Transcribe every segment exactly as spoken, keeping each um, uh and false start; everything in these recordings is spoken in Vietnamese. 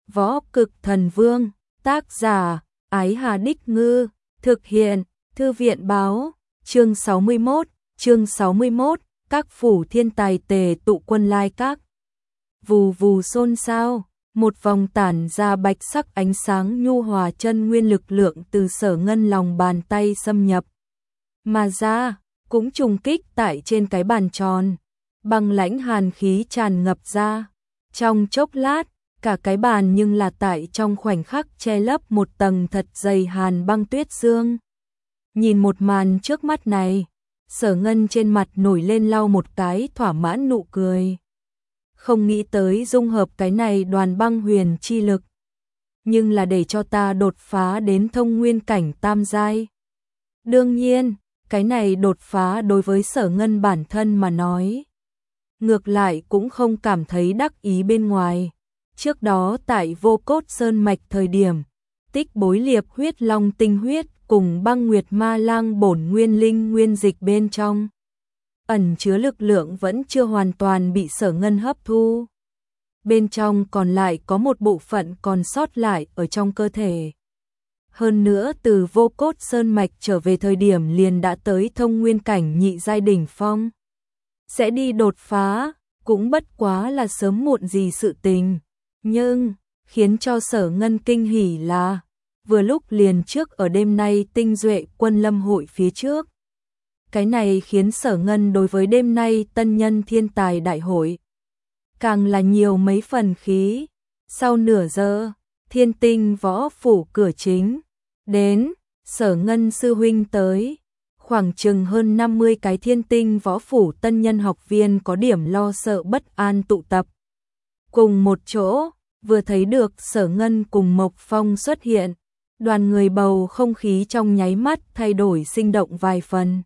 Võ Cực Thần Vương, tác giả, Ái Hà Đích Ngư, thực hiện, Thư viện báo, chương sáu mươi mốt, chương sáu mươi mốt, các phủ thiên tài tề tụ quân lai các. Vù vù xôn xao, một vòng tản ra bạch sắc ánh sáng nhu hòa chân nguyên lực lượng từ Sở Ngân lòng bàn tay xâm nhập mà ra, cũng trùng kích tại trên cái bàn tròn, băng lãnh hàn khí tràn ngập ra. Trong chốc lát, cả cái bàn nhưng là tại trong khoảnh khắc che lấp một tầng thật dày hàn băng tuyết dương. Nhìn một màn trước mắt này, Sở Ngân trên mặt nổi lên lau một cái thỏa mãn nụ cười. Không nghĩ tới dung hợp cái này đoàn băng huyền chi lực, nhưng là để cho ta đột phá đến thông nguyên cảnh tam giai. Đương nhiên, cái này đột phá đối với Sở Ngân bản thân mà nói, ngược lại cũng không cảm thấy đắc ý bên ngoài. Trước đó tại Vô Cốt Sơn mạch thời điểm, tích bối liệp huyết long tinh huyết cùng băng nguyệt ma lang bổn nguyên linh nguyên dịch bên trong ẩn chứa lực lượng vẫn chưa hoàn toàn bị Sở Ngân hấp thu. Bên trong còn lại có một bộ phận còn sót lại ở trong cơ thể. Hơn nữa từ Vô Cốt Sơn mạch trở về thời điểm liền đã tới thông nguyên cảnh nhị giai đỉnh phong. Sẽ đi đột phá, cũng bất quá là sớm muộn gì sự tình. Nhưng, khiến cho Sở Ngân kinh hỉ là, vừa lúc liền trước ở đêm nay tinh duệ quân lâm hội phía trước. Cái này khiến Sở Ngân đối với đêm nay tân nhân thiên tài đại hội càng là nhiều mấy phần khí. Sau nửa giờ, Thiên Tinh võ phủ cửa chính đến, Sở Ngân sư huynh tới. Khoảng chừng hơn năm mươi cái Thiên Tinh võ phủ tân nhân học viên có điểm lo sợ bất an tụ tập cùng một chỗ, vừa thấy được Sở Ngân cùng Mộc Phong xuất hiện, đoàn người bầu không khí trong nháy mắt thay đổi sinh động vài phần.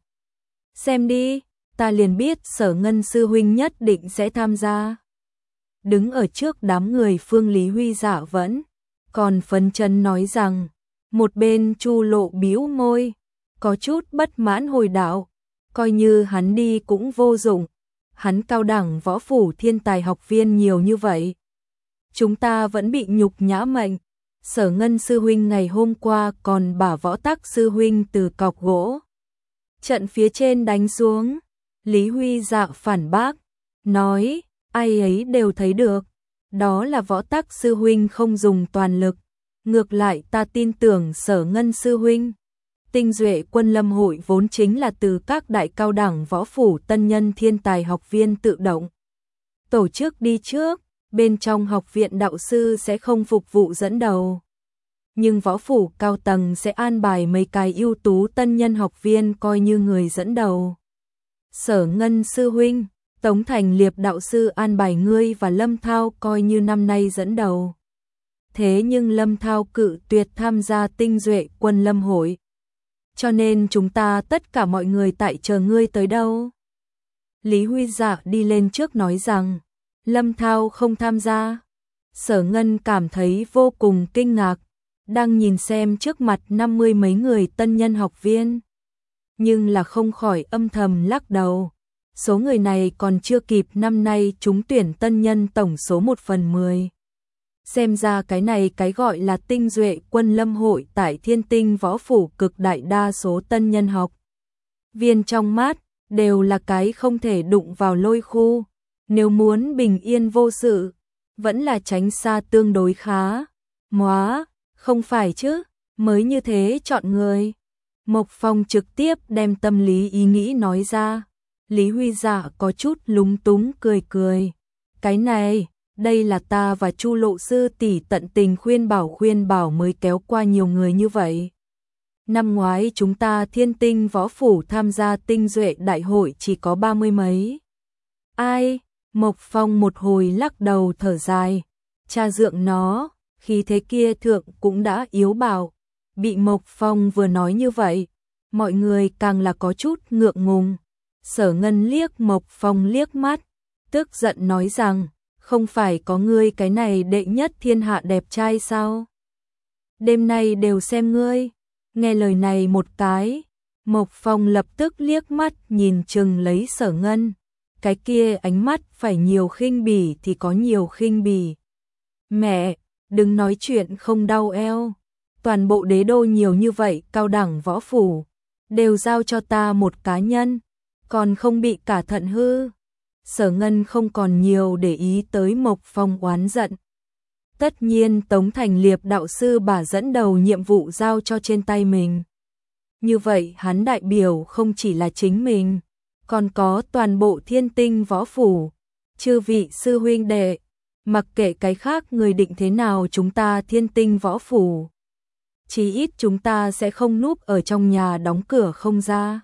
Xem đi, ta liền biết Sở Ngân sư huynh nhất định sẽ tham gia. Đứng ở trước đám người Phương Lý Huy Dạ vẫn còn phấn chấn nói rằng, một bên Chu Lộ bĩu môi, có chút bất mãn hồi đạo, coi như hắn đi cũng vô dụng, hắn cao đẳng võ phủ thiên tài học viên nhiều như vậy, chúng ta vẫn bị nhục nhã mệnh. Sở Ngân sư huynh ngày hôm qua còn bả Võ Tắc sư huynh từ cọc gỗ trận phía trên đánh xuống. Lý Huy Dạ phản bác, nói, ai ấy đều thấy được, đó là Võ Tắc sư huynh không dùng toàn lực, ngược lại ta tin tưởng Sở Ngân sư huynh. Tinh duệ quân lâm hội vốn chính là từ các đại cao đẳng võ phủ tân nhân thiên tài học viên tự động tổ chức đi trước, bên trong học viện đạo sư sẽ không phục vụ dẫn đầu, nhưng võ phủ cao tầng sẽ an bài mấy cái ưu tú tân nhân học viên coi như người dẫn đầu. Sở Ngân sư huynh, Tống Thành Liệp đạo sư an bài ngươi và Lâm Thao coi như năm nay dẫn đầu. Thế nhưng Lâm Thao cự tuyệt tham gia tinh duệ quân lâm hội, cho nên chúng ta tất cả mọi người tại chờ ngươi tới đâu. Lý Huy Dạ đi lên trước nói rằng, Lâm Thao không tham gia. Sở Ngân cảm thấy vô cùng kinh ngạc, đang nhìn xem trước mặt năm mươi mấy người tân nhân học viên, nhưng là không khỏi âm thầm lắc đầu. Số người này còn chưa kịp năm nay trúng tuyển tân nhân tổng số một phần mười. Xem ra cái này cái gọi là tinh duệ quân lâm hội tại Thiên Tinh võ phủ cực đại đa số tân nhân học viên trong mắt đều là cái không thể đụng vào lôi khu. Nếu muốn bình yên vô sự, vẫn là tránh xa tương đối khá. Móa, không phải chứ, mới như thế chọn người. Mộc Phong trực tiếp đem tâm lý ý nghĩ nói ra. Lý Huy Dạ có chút lúng túng cười cười. Cái này, đây là ta và Chu Lộ sư tỷ tận tình khuyên bảo khuyên bảo mới kéo qua nhiều người như vậy. Năm ngoái chúng ta Thiên Tinh võ phủ tham gia tinh duệ đại hội chỉ có ba mươi mấy. Ai? Mộc Phong một hồi lắc đầu thở dài. Cha dượng nó, khi thế kia thượng cũng đã yếu bào. Bị Mộc Phong vừa nói như vậy, mọi người càng là có chút ngượng ngùng. Sở Ngân liếc Mộc Phong liếc mắt, tức giận nói rằng, không phải có ngươi cái này đệ nhất thiên hạ đẹp trai sao? Đêm nay đều xem ngươi. Nghe lời này một cái, Mộc Phong lập tức liếc mắt nhìn chừng lấy Sở Ngân. Cái kia ánh mắt phải nhiều khinh bỉ thì có nhiều khinh bỉ. Mẹ, đừng nói chuyện không đau eo. Toàn bộ đế đô nhiều như vậy, cao đẳng võ phủ, đều giao cho ta một cá nhân, còn không bị cả thận hư. Sở Ngân không còn nhiều để ý tới Mộc Phong oán giận. Tất nhiên Tống Thành Liệp đạo sư bà dẫn đầu nhiệm vụ giao cho trên tay mình. Như vậy hắn đại biểu không chỉ là chính mình, còn có toàn bộ Thiên Tinh võ phủ, chư vị sư huynh đệ, mặc kệ cái khác người định thế nào, chúng ta Thiên Tinh võ phủ, chí ít chúng ta sẽ không núp ở trong nhà đóng cửa không ra.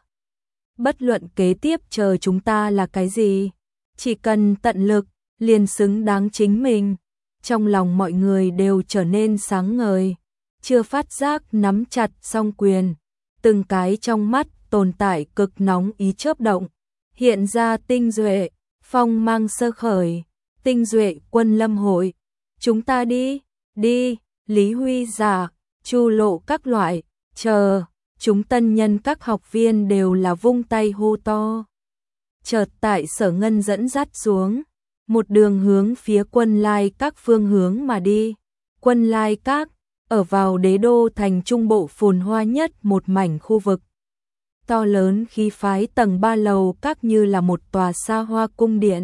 Bất luận kế tiếp chờ chúng ta là cái gì, chỉ cần tận lực, liền xứng đáng chính mình. Trong lòng mọi người đều trở nên sáng ngời, chưa phát giác nắm chặt song quyền, từng cái trong mắt tồn tại cực nóng ý chớp động, hiện ra tinh duệ, phong mang sơ khởi, tinh duệ quân lâm hội. Chúng ta đi, đi, Lý Huy giả, Chu Lộ các loại, chờ, chúng tân nhân các học viên đều là vung tay hô to. Chợt tại Sở Ngân dẫn dắt xuống, một đường hướng phía Quân Lai các phương hướng mà đi. Quân Lai các, ở vào đế đô thành trung bộ phồn hoa nhất một mảnh khu vực. To lớn khí phái tầng ba lầu các như là một tòa xa hoa cung điện.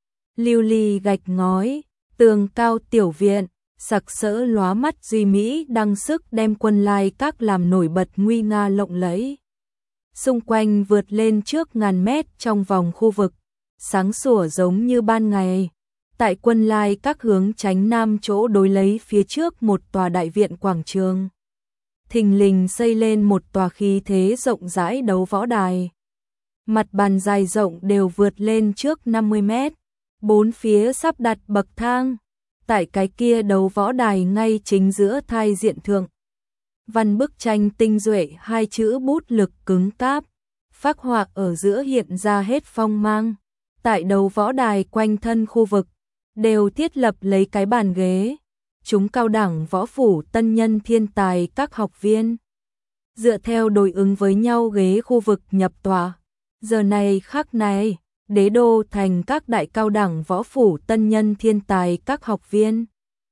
Lưu ly gạch ngói, tường cao tiểu viện, sặc sỡ lóa mắt duy mỹ đăng sức đem Quân Lai các làm nổi bật nguy nga lộng lẫy. Xung quanh vượt lên trước ngàn mét trong vòng khu vực, sáng sủa giống như ban ngày. Tại Quân Lai các hướng chánh nam chỗ đối lấy phía trước một tòa đại viện quảng trường. Thình lình xây lên một tòa khí thế rộng rãi đấu võ đài. Mặt bàn dài rộng đều vượt lên trước năm mươi mét, bốn phía sắp đặt bậc thang. Tại cái kia đấu võ đài ngay chính giữa thai diện thượng, văn bức tranh tinh duệ hai chữ bút lực cứng cáp, phác họa ở giữa hiện ra hết phong mang. Tại đấu võ đài quanh thân khu vực, đều thiết lập lấy cái bàn ghế. Chúng cao đẳng võ phủ tân nhân thiên tài các học viên, dựa theo đối ứng với nhau ghế khu vực nhập tòa. Giờ này khắc này, đế đô thành các đại cao đẳng võ phủ tân nhân thiên tài các học viên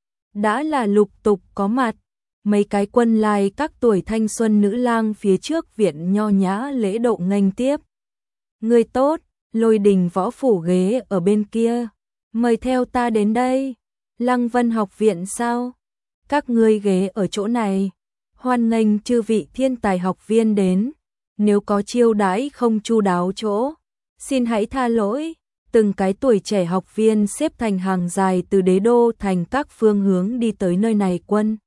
đã là lục tục có mặt. Mấy cái Quân Lai các tuổi thanh xuân nữ lang phía trước viện nho nhã lễ độ nghênh tiếp. Người tốt, Lôi Đình võ phủ ghế ở bên kia, mời theo ta đến đây. Lăng Vân học viện sao? Các ngươi ghế ở chỗ này. Hoan nghênh chư vị thiên tài học viên đến. Nếu có chiêu đãi không chu đáo chỗ, xin hãy tha lỗi. Từng cái tuổi trẻ học viên xếp thành hàng dài từ đế đô thành các phương hướng đi tới nơi này. Quân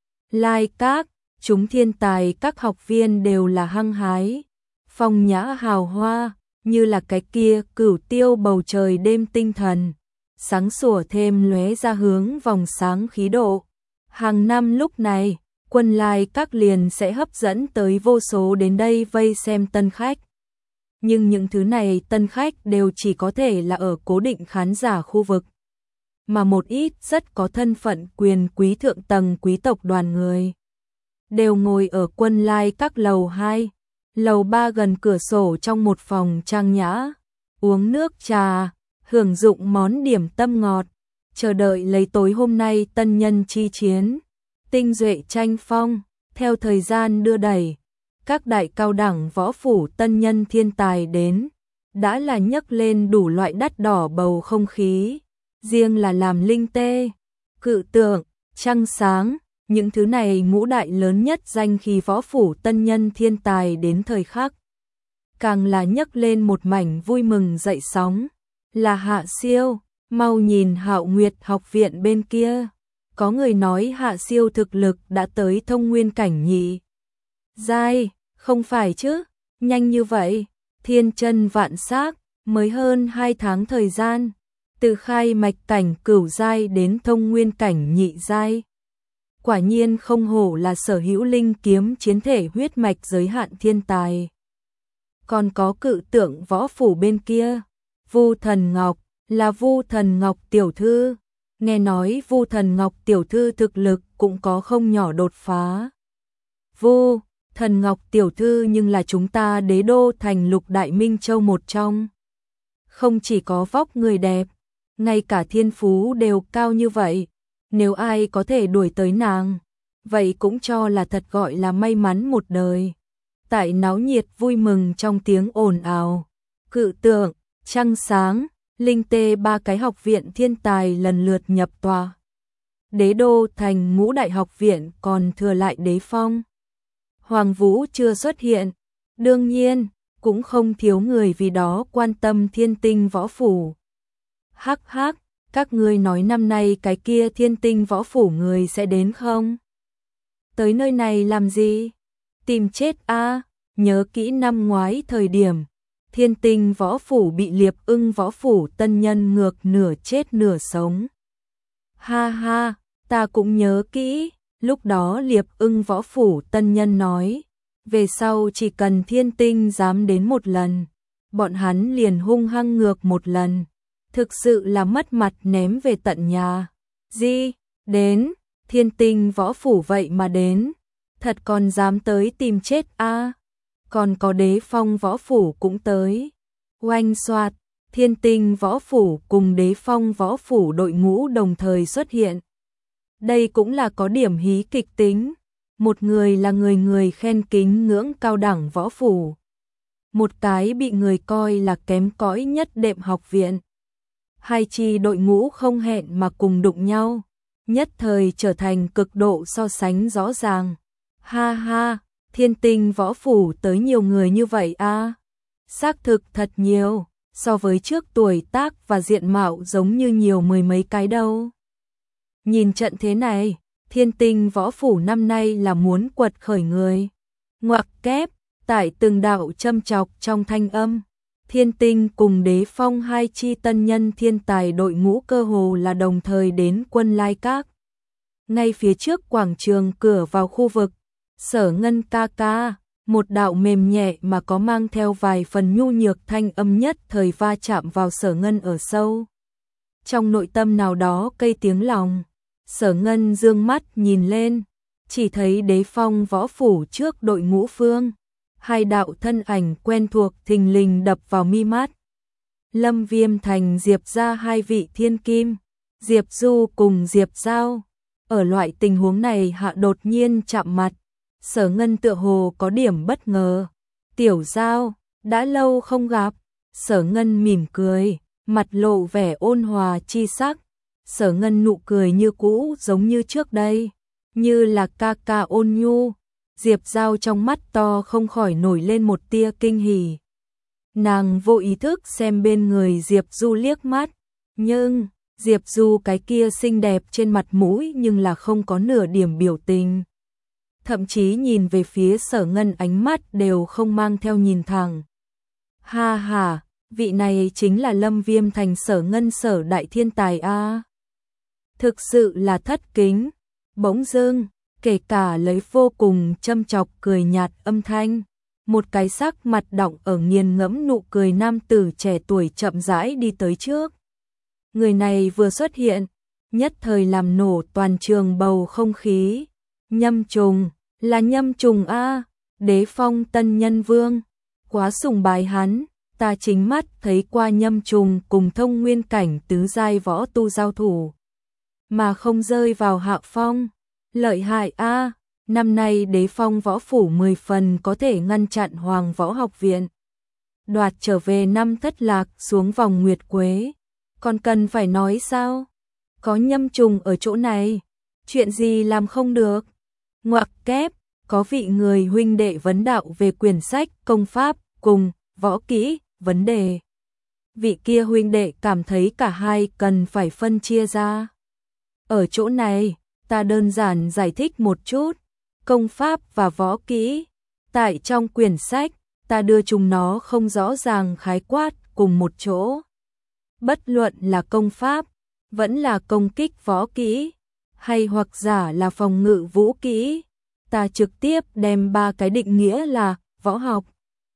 Lai các, chúng thiên tài các học viên đều là hăng hái, phong nhã hào hoa, như là cái kia cửu tiêu bầu trời đêm tinh thần, sáng sủa thêm lóe ra hướng vòng sáng khí độ. Hàng năm lúc này, Quân Lai các liền sẽ hấp dẫn tới vô số đến đây vây xem tân khách. Nhưng những thứ này tân khách đều chỉ có thể là ở cố định khán giả khu vực, mà một ít rất có thân phận quyền quý thượng tầng quý tộc đoàn người đều ngồi ở Quân Lai các lầu hai, lầu ba gần cửa sổ trong một phòng trang nhã, uống nước trà, hưởng dụng món điểm tâm ngọt, chờ đợi lấy tối hôm nay tân nhân chi chiến, tinh duệ tranh phong. Theo thời gian đưa đẩy, các đại cao đẳng võ phủ tân nhân thiên tài đến, đã là nhấc lên đủ loại đắt đỏ bầu không khí. Riêng là làm linh tê, cự tượng, trăng sáng, những thứ này ngũ đại lớn nhất danh khi võ phủ tân nhân thiên tài đến thời khắc, càng là nhấc lên một mảnh vui mừng dậy sóng. Là Hạ Siêu, mau nhìn Hạo Nguyệt học viện bên kia, có người nói Hạ Siêu thực lực đã tới thông nguyên cảnh nhị giai. Không phải chứ, nhanh như vậy, thiên chân vạn sắc, mới hơn hai tháng thời gian, từ khai mạch cảnh cửu giai đến thông nguyên cảnh nhị giai. Quả nhiên không hổ là sở hữu linh kiếm chiến thể huyết mạch giới hạn thiên tài. Còn có cự tượng võ phủ bên kia, Vu Thần Ngọc, là Vu Thần Ngọc tiểu thư. Nghe nói Vu Thần Ngọc tiểu thư thực lực cũng có không nhỏ đột phá. Vu Thần Ngọc tiểu thư nhưng là chúng ta đế đô thành lục đại minh châu một trong. Không chỉ có vóc người đẹp, ngay cả thiên phú đều cao như vậy. Nếu ai có thể đuổi tới nàng, vậy cũng cho là thật gọi là may mắn một đời. Tại náo nhiệt vui mừng trong tiếng ồn ào, cự tượng, trăng sáng, linh tê ba cái học viện thiên tài lần lượt nhập tòa. Đế đô thành ngũ đại học viện còn thừa lại Đế Phong. Hoàng Vũ chưa xuất hiện, đương nhiên, cũng không thiếu người vì đó quan tâm Thiên Tinh Võ Phủ. Hắc hắc, các ngươi nói năm nay cái kia Thiên Tinh Võ Phủ người sẽ đến không? Tới nơi này làm gì? Tìm chết a, à? Nhớ kỹ năm ngoái thời điểm, Thiên Tinh Võ Phủ bị Liệp Ưng Võ Phủ tân nhân ngược nửa chết nửa sống. Ha ha, ta cũng nhớ kỹ, lúc đó Liệp Ưng Võ Phủ tân nhân nói, về sau chỉ cần Thiên Tinh dám đến một lần, bọn hắn liền hung hăng ngược một lần, thực sự là mất mặt ném về tận nhà. Gì? Đến, Thiên Tinh Võ Phủ vậy mà đến, thật còn dám tới tìm chết a? À? Còn có Đế Phong Võ Phủ cũng tới. Oanh xoạt, Thiên Tinh Võ Phủ cùng Đế Phong Võ Phủ đội ngũ đồng thời xuất hiện. Đây cũng là có điểm hí kịch tính. Một người là người người khen kính ngưỡng cao đẳng võ phủ. Một cái bị người coi là kém cỏi nhất đệm học viện. Hai chi đội ngũ không hẹn mà cùng đụng nhau. Nhất thời trở thành cực độ so sánh rõ ràng. Ha ha, Thiên Tinh Võ Phủ tới nhiều người như vậy a, à? Xác thực thật nhiều, so với trước tuổi tác và diện mạo giống như nhiều mười mấy cái đâu. Nhìn trận thế này, Thiên Tinh Võ Phủ năm nay là muốn quật khởi người. Ngoặc kép, tại từng đạo châm chọc trong thanh âm, Thiên Tinh cùng Đế Phong hai chi tân nhân thiên tài đội ngũ cơ hồ là đồng thời đến Quân Lai Các. Ngay phía trước quảng trường cửa vào khu vực, Sở Ngân ca ca, một đạo mềm nhẹ mà có mang theo vài phần nhu nhược thanh âm nhất thời va chạm vào Sở Ngân ở sâu. Trong nội tâm nào đó cây tiếng lòng. Sở Ngân dương mắt nhìn lên, chỉ thấy Đế Phong Võ Phủ trước đội ngũ phương. Hai đạo thân ảnh quen thuộc thình lình đập vào mi mắt. Lâm Viêm Thành Diệp ra hai vị thiên kim, Diệp Du cùng Diệp Giao. Ở loại tình huống này hạ đột nhiên chạm mặt, Sở Ngân tựa hồ có điểm bất ngờ. Tiểu Giao, đã lâu không gặp. Sở Ngân mỉm cười, mặt lộ vẻ ôn hòa chi sắc. Sở Ngân nụ cười như cũ giống như trước đây, như là ca ca ôn nhu. Diệp Giao trong mắt to không khỏi nổi lên một tia kinh hỉ. Nàng vô ý thức xem bên người Diệp Du liếc mắt, nhưng Diệp Du cái kia xinh đẹp trên mặt mũi nhưng là không có nửa điểm biểu tình. Thậm chí nhìn về phía Sở Ngân ánh mắt đều không mang theo nhìn thẳng. Ha ha, vị này chính là Lâm Viêm Thành Sở Ngân Sở đại thiên tài a. Thực sự là thất kính. Bỗng dưng, kể cả lấy vô cùng châm chọc cười nhạt âm thanh, một cái sắc mặt đọng ở nghiền ngẫm nụ cười nam tử trẻ tuổi chậm rãi đi tới trước. Người này vừa xuất hiện, nhất thời làm nổ toàn trường bầu không khí. Nhâm Trùng, là Nhâm Trùng a, Đế Phong tân nhân vương, quá sùng bái hắn, ta chính mắt thấy qua Nhâm Trùng cùng thông nguyên cảnh tứ giai võ tu giao thủ, mà không rơi vào hạ phong. Lợi hại a, năm nay Đế Phong Võ Phủ mười phần có thể ngăn chặn Hoàng Võ Học Viện, đoạt trở về năm thất lạc xuống vòng nguyệt quế. Còn cần phải nói sao? Có Nhâm Trùng ở chỗ này, chuyện gì làm không được? Ngoặc kép, có vị người huynh đệ vấn đạo về quyển sách công pháp cùng võ kỹ vấn đề. Vị kia huynh đệ cảm thấy cả hai cần phải phân chia ra. Ở chỗ này, ta đơn giản giải thích một chút. Công pháp và võ kỹ, tại trong quyển sách, ta đưa chúng nó không rõ ràng khái quát cùng một chỗ. Bất luận là công pháp, vẫn là công kích võ kỹ, hay hoặc giả là phòng ngự vũ kỹ, ta trực tiếp đem ba cái định nghĩa là võ học.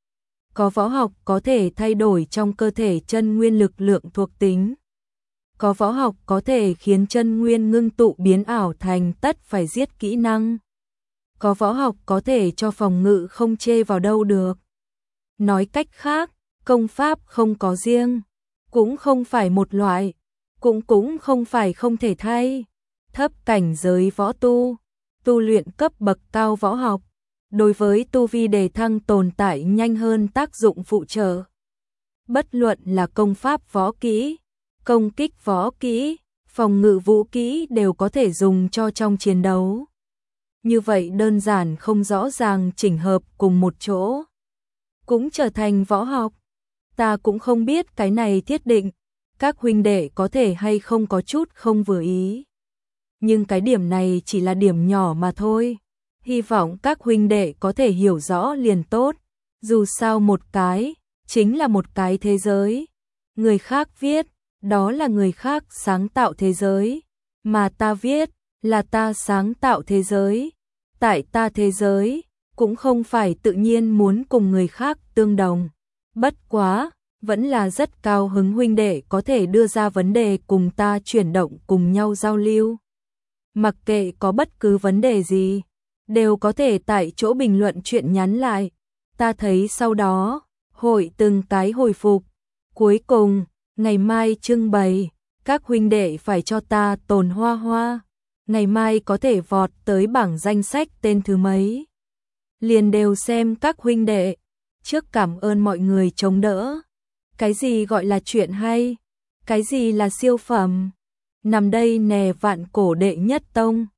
Có võ học có thể thay đổi trong cơ thể chân nguyên lực lượng thuộc tính. Có võ học có thể khiến chân nguyên ngưng tụ biến ảo thành tất phải giết kỹ năng. Có võ học có thể cho phòng ngự không chê vào đâu được. Nói cách khác, công pháp không có riêng, cũng không phải một loại, cũng cũng không phải không thể thay. thấp cảnh giới võ tu, tu luyện cấp bậc cao võ học, đối với tu vi đề thăng tồn tại nhanh hơn tác dụng phụ trợ. Bất luận là công pháp võ kỹ, công kích võ kỹ, phòng ngự vũ kỹ đều có thể dùng cho trong chiến đấu. Như vậy đơn giản không rõ ràng chỉnh hợp cùng một chỗ, cũng trở thành võ học. Ta cũng không biết cái này thiết định, các huynh đệ có thể hay không có chút không vừa ý. Nhưng cái điểm này chỉ là điểm nhỏ mà thôi. Hy vọng các huynh đệ có thể hiểu rõ liền tốt. Dù sao một cái, chính là một cái thế giới. Người khác viết, đó là người khác sáng tạo thế giới. Mà ta viết, là ta sáng tạo thế giới. Tại ta thế giới, cũng không phải tự nhiên muốn cùng người khác tương đồng. Bất quá, vẫn là rất cao hứng huynh đệ có thể đưa ra vấn đề cùng ta chuyển động cùng nhau giao lưu. Mặc kệ có bất cứ vấn đề gì, đều có thể tại chỗ bình luận chuyện nhắn lại. Ta thấy sau đó, hội từng cái hồi phục. Cuối cùng, ngày mai trưng bày, các huynh đệ phải cho ta tồn hoa hoa. Ngày mai có thể vọt tới bảng danh sách tên thứ mấy. Liền đều xem các huynh đệ. Trước cảm ơn mọi người chống đỡ. Cái gì gọi là chuyện hay? Cái gì là siêu phẩm? Nằm đây nè vạn cổ đệ nhất tông.